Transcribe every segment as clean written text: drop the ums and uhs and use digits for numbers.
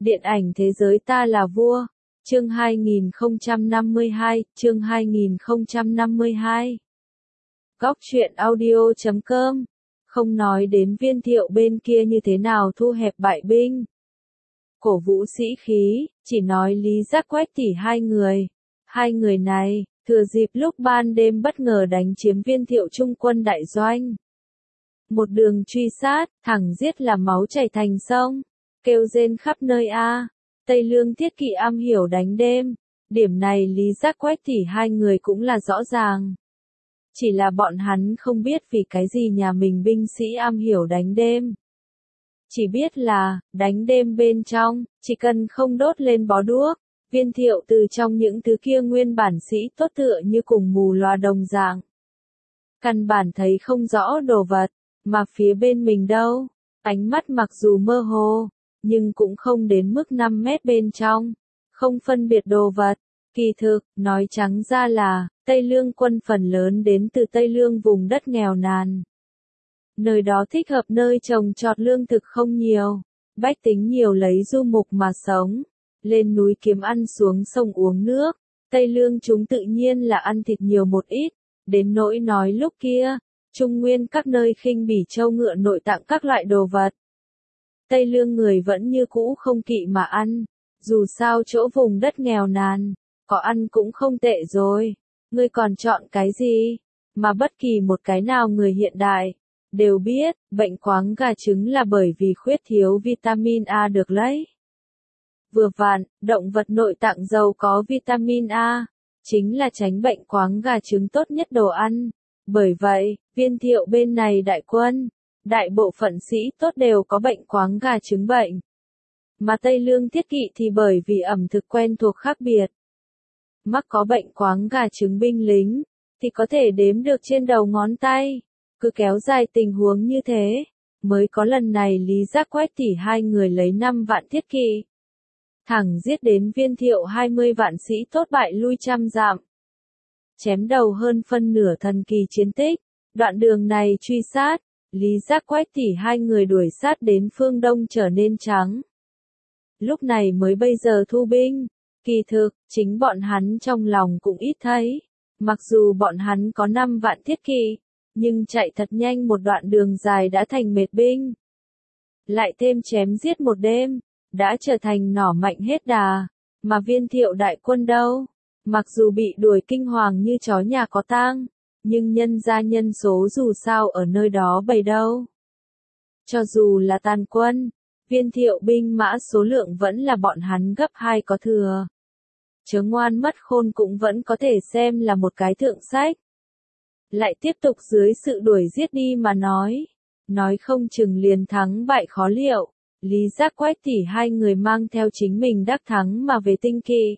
Điện ảnh thế giới ta là vua. Chương 2052, chương 2052. Góc truyện audio.com. Không nói đến Viên Thiệu bên kia như thế nào thu hẹp bại binh, cổ vũ sĩ khí, chỉ nói Lý Giác Quách tỷ hai người. Hai người này, thừa dịp lúc ban đêm bất ngờ đánh chiếm Viên Thiệu trung quân đại doanh. Một đường truy sát, thẳng giết là máu chảy thành sông, kêu rên khắp nơi a. Tây Lương Thiết Kỵ am hiểu đánh đêm, điểm này Lý Giác Quách tỷ hai người cũng là rõ ràng. Chỉ là bọn hắn không biết vì cái gì nhà mình binh sĩ am hiểu đánh đêm. Chỉ biết là, đánh đêm bên trong, chỉ cần không đốt lên bó đuốc, Viên Thiệu từ trong những thứ kia nguyên bản sĩ tốt tựa như cùng mù loà đồng dạng. Căn bản thấy không rõ đồ vật, mà phía bên mình đâu, ánh mắt mặc dù mơ hồ, nhưng cũng không đến mức 5 mét bên trong, không phân biệt đồ vật. Kỳ thực, nói trắng ra là, Tây Lương quân phần lớn đến từ Tây Lương vùng đất nghèo nàn. Nơi đó thích hợp nơi trồng trọt lương thực không nhiều, bách tính nhiều lấy du mục mà sống, lên núi kiếm ăn xuống sông uống nước, Tây Lương chúng tự nhiên là ăn thịt nhiều một ít, đến nỗi nói lúc kia, Trung Nguyên các nơi khinh bỉ trâu ngựa nội tạng các loại đồ vật. Tây Lương người vẫn như cũ không kỵ mà ăn, dù sao chỗ vùng đất nghèo nàn, có ăn cũng không tệ rồi, ngươi còn chọn cái gì? Mà bất kỳ một cái nào người hiện đại đều biết, bệnh khoáng gà trứng là bởi vì khuyết thiếu vitamin A được lấy. Vừa vặn, động vật nội tạng giàu có vitamin A, chính là tránh bệnh khoáng gà trứng tốt nhất đồ ăn. Bởi vậy, Viên Thiệu bên này đại quân, đại bộ phận sĩ tốt đều có bệnh khoáng gà trứng bệnh. Mà Tây Lương Thiết Kỵ thì bởi vì ẩm thực quen thuộc khác biệt. Mắc có bệnh khoáng gà trứng binh lính, thì có thể đếm được trên đầu ngón tay. Cứ kéo dài tình huống như thế, mới có lần này Lý Giác Quách tỷ hai người lấy 5 vạn thiết kỵ. Thẳng giết đến Viên Thiệu 20 vạn sĩ tốt bại lui trăm dặm. Chém đầu hơn phân nửa thần kỳ chiến tích, đoạn đường này truy sát, Lý Giác Quách tỷ hai người đuổi sát đến phương đông trở nên trắng. Lúc này mới bây giờ thu binh, kỳ thực, chính bọn hắn trong lòng cũng ít thấy, mặc dù bọn hắn có 5 vạn thiết kỵ, nhưng chạy thật nhanh một đoạn đường dài đã thành mệt binh. Lại thêm chém giết một đêm, đã trở thành nỏ mạnh hết đà, mà Viên Thiệu đại quân đâu, mặc dù bị đuổi kinh hoàng như chó nhà có tang, nhưng nhân ra nhân số dù sao ở nơi đó bầy đâu. Cho dù là tàn quân, Viên Thiệu binh mã số lượng vẫn là bọn hắn gấp 2 có thừa. Chớ ngoan mất khôn cũng vẫn có thể xem là một cái thượng sách. Lại tiếp tục dưới sự đuổi giết đi mà nói không chừng liền thắng bại khó liệu. Lý Giác Quách tỷ hai người mang theo chính mình đắc thắng mà về Tinh Kỵ.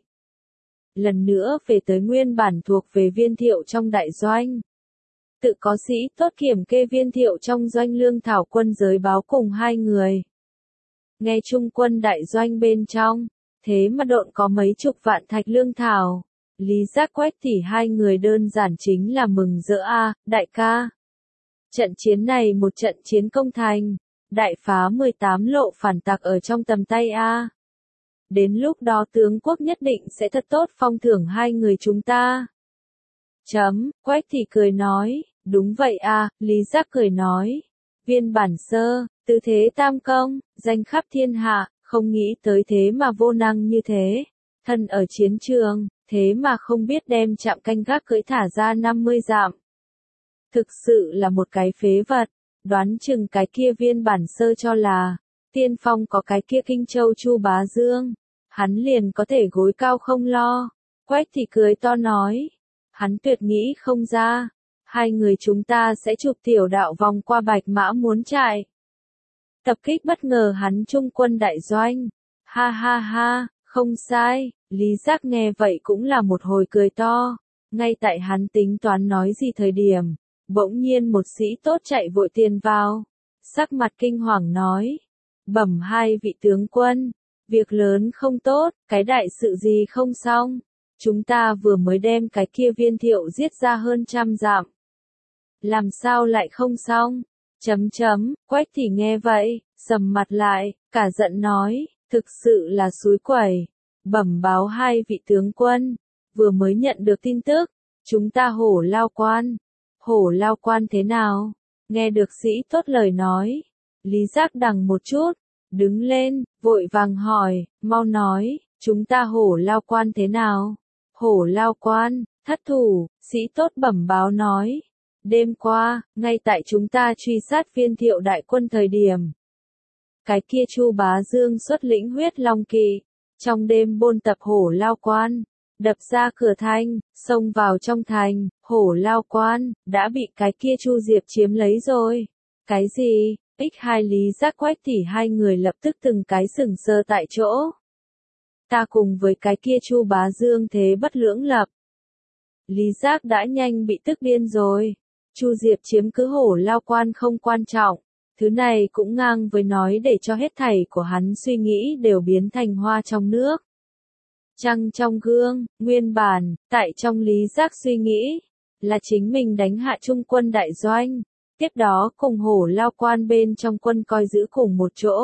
Lần nữa về tới nguyên bản thuộc về Viên Thiệu trong đại doanh. Tự có sĩ tốt kiểm kê Viên Thiệu trong doanh lương thảo quân giới báo cùng hai người. Nghe trung quân đại doanh bên trong, thế mà độn có mấy chục vạn thạch lương thảo. Lý Giác Quách tỷ hai người đơn giản chính là mừng rỡ a, đại ca. Trận chiến này một trận chiến công thành, đại phá 18 lộ phản tặc ở trong tầm tay a. Đến lúc đó tướng quốc nhất định sẽ thật tốt phong thưởng hai người chúng ta. Quách thì cười nói, đúng vậy a, Lý Giác cười nói. Viên bản sơ, tứ thế tam công, danh khắp thiên hạ, không nghĩ tới thế mà vô năng như thế. Thân ở chiến trường, thế mà không biết đem trạm canh gác cưỡi thả ra 50 dặm. Thực sự là một cái phế vật, đoán chừng cái kia viên bản sơ cho là, tiên phong có cái kia Kinh Châu Chu Bá Dương, hắn liền có thể gối cao không lo. Quách thì cười to nói, hắn tuyệt nghĩ không ra, hai người chúng ta sẽ chụp tiểu đạo vòng qua Bạch Mã muốn chạy. Tập kích bất ngờ hắn trung quân đại doanh, ha ha ha, không sai, Lý Giác nghe vậy cũng là một hồi cười to, ngay tại hắn tính toán nói gì thời điểm, bỗng nhiên một sĩ tốt chạy vội tiền vào, sắc mặt kinh hoàng nói, bẩm hai vị tướng quân, việc lớn không tốt, cái đại sự gì không xong, chúng ta vừa mới đem cái kia Viên Thiệu giết ra hơn trăm dặm. Làm sao lại không xong? Quách thì nghe vậy, sầm mặt lại, cả giận nói, thực sự là xúi quẩy. Bẩm báo hai vị tướng quân, vừa mới nhận được tin tức, chúng ta Hổ Lao Quan. Hổ Lao Quan thế nào? Nghe được sĩ tốt lời nói, Lý Giác đằng một chút, đứng lên, vội vàng hỏi, mau nói, chúng ta Hổ Lao Quan thế nào? Hổ Lao Quan, thất thủ, sĩ tốt bẩm báo nói. Đêm qua, ngay tại chúng ta truy sát Viên Thiệu đại quân thời điểm, cái kia Chu Bá Dương xuất lĩnh huyết long kỵ, trong đêm bôn tập Hổ Lao Quan, đập ra cửa thành, xông vào trong thành, Hổ Lao Quan, đã bị cái kia Chu Diệp chiếm lấy rồi. Cái gì? X2 Lý Giác Quách Tỷ hai người lập tức từng cái sừng sờ tại chỗ. Ta cùng với cái kia Chu Bá Dương thế bất lưỡng lập. Lý Giác đã nhanh bị tức điên rồi. Chu Diệp chiếm cứ Hổ Lao Quan không quan trọng. Thứ này cũng ngang với nói để cho hết thảy của hắn suy nghĩ đều biến thành hoa trong nước. Trăng trong gương, nguyên bản, tại trong Lý Giác suy nghĩ, là chính mình đánh hạ Trung quân đại doanh, tiếp đó cùng Hổ Lao Quan bên trong quân coi giữ cùng một chỗ.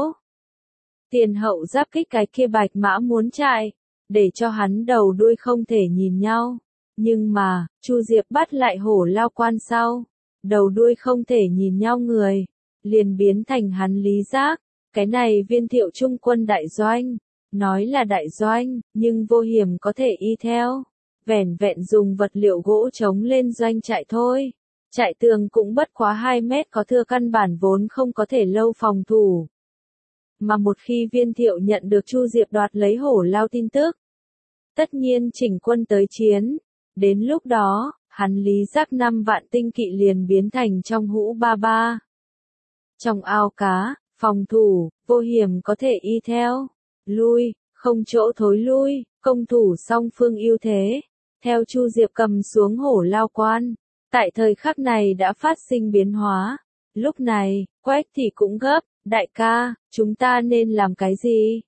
Tiền hậu giáp kích cái kia Bạch Mã muốn chạy, để cho hắn đầu đuôi không thể nhìn nhau. Nhưng mà, Chu Diệp bắt lại Hổ Lao Quan sau, đầu đuôi không thể nhìn nhau người, liền biến thành hắn Lý Giác. Cái này Viên Thiệu Trung quân đại doanh, nói là đại doanh, nhưng vô hiểm có thể y theo. Vẻn vẹn dùng vật liệu gỗ chống lên doanh trại thôi. Trại tường cũng bất quá 2 mét có thưa căn bản vốn không có thể lâu phòng thủ. Mà một khi Viên Thiệu nhận được Chu Diệp đoạt lấy Hổ Lao tin tức, tất nhiên chỉnh quân tới chiến. Đến lúc đó, hắn Lý Giác 5 vạn tinh kỵ liền biến thành trong hũ ba ba. Trong ao cá, phòng thủ, vô hiểm có thể y theo. Lui, không chỗ thối lui, công thủ song phương ưu thế. Theo Chu Diệp cầm xuống Hổ Lao Quan, tại thời khắc này đã phát sinh biến hóa. Lúc này, Quách thì cũng gấp, đại ca, chúng ta nên làm cái gì?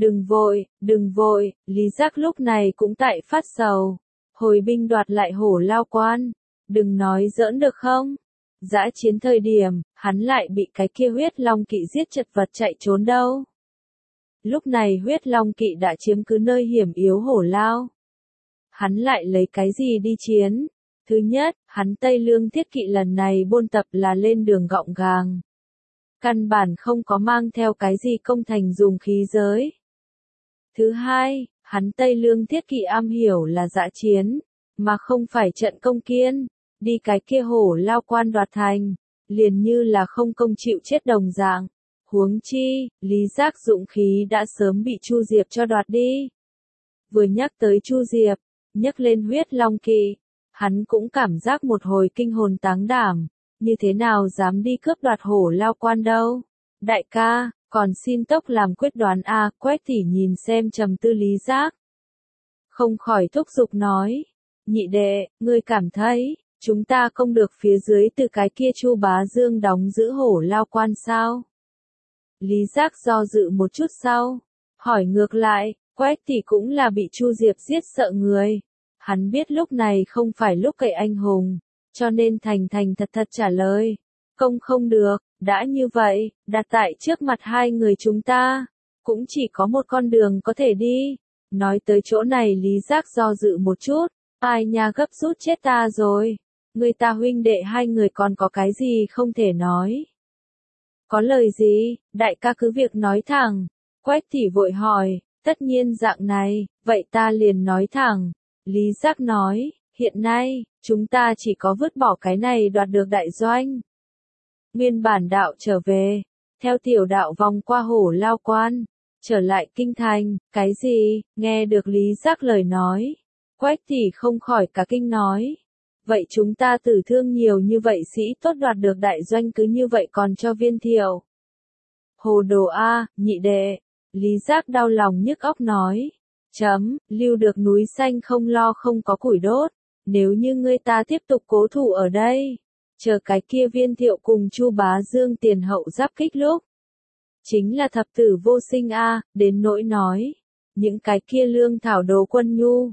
Đừng vội, Lý Giác lúc này cũng tại phát sầu. Hồi binh đoạt lại Hổ Lao Quan, đừng nói giỡn được không? Dã chiến thời điểm, hắn lại bị cái kia huyết long kỵ giết chật vật chạy trốn đâu. Lúc này huyết long kỵ đã chiếm cứ nơi hiểm yếu Hổ Lao. Hắn lại lấy cái gì đi chiến? Thứ nhất, hắn Tây Lương Thiết Kỵ lần này bôn tập là lên đường gọng gàng. Căn bản không có mang theo cái gì công thành dùng khí giới. Thứ hai, hắn Tây Lương Thiết Kỵ am hiểu là dã chiến, mà không phải trận công kiên. Đi cái kia Hổ Lao Quan đoạt thành, liền như là không công chịu chết đồng dạng. Huống chi, Lý Giác dụng khí đã sớm bị Chu Diệp cho đoạt đi. Vừa nhắc tới Chu Diệp, nhắc lên huyết long kỵ, hắn cũng cảm giác một hồi kinh hồn táng đảm, như thế nào dám đi cướp đoạt Hổ Lao Quan đâu. Đại ca, còn xin tốc làm quyết đoán a. Quách Tỷ nhìn xem trầm tư Lý Giác, không khỏi thúc giục nói, nhị đệ, ngươi cảm thấy, chúng ta không được phía dưới từ cái kia Chu Bá Dương đóng giữ Hổ Lao Quan sao? Lý Giác do dự một chút sau, hỏi ngược lại, Quách Tỷ cũng là bị Chu Diệp giết sợ người. Hắn biết lúc này không phải lúc cậy anh hùng, cho nên thành thật trả lời. Không được, đã như vậy, đặt tại trước mặt hai người chúng ta, cũng chỉ có một con đường có thể đi. Nói tới chỗ này Lý Giác do dự một chút, ai nha gấp rút chết ta rồi. Người ta huynh đệ hai người còn có cái gì không thể nói. Có lời gì, đại ca cứ việc nói thẳng. Quách Tỷ vội hỏi, tất nhiên dạng này, vậy ta liền nói thẳng. Lý Giác nói, hiện nay, chúng ta chỉ có vứt bỏ cái này đoạt được đại doanh. Nguyên bản đạo trở về, theo tiểu đạo vòng qua Hổ Lao Quan, trở lại kinh thành, cái gì, nghe được Lý Giác lời nói. Quách Tỷ không khỏi cả kinh nói. Vậy chúng ta tử thương nhiều như vậy sĩ tốt đoạt được đại doanh cứ như vậy còn cho Viên Thiệu. Hồ đồ a, nhị đệ. Lý Giác đau lòng nhức óc nói. Lưu được núi xanh không lo không có củi đốt. Nếu như ngươi ta tiếp tục cố thủ ở đây, chờ cái kia Viên Thiệu cùng Chu Bá Dương tiền hậu giáp kích lúc, chính là thập tử vô sinh a. Đến nỗi nói, những cái kia lương thảo đồ quân nhu,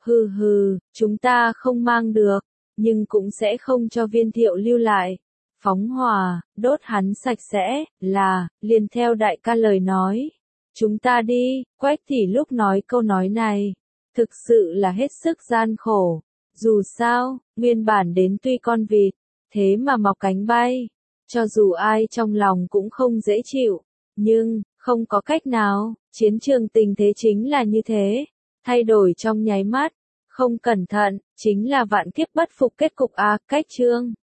chúng ta không mang được, nhưng cũng sẽ không cho Viên Thiệu lưu lại. Phóng hỏa, đốt hắn sạch sẽ, liền theo đại ca lời nói. Chúng ta đi, Quách Thị lúc nói câu nói này, thực sự là hết sức gian khổ. Dù sao, nguyên bản đến tuy con vịt, thế mà mọc cánh bay. Cho dù ai trong lòng cũng không dễ chịu, nhưng, không có cách nào, chiến trường tình thế chính là như thế. Thay đổi trong nháy mắt, không cẩn thận, chính là vạn kiếp bất phục kết cục cách chương.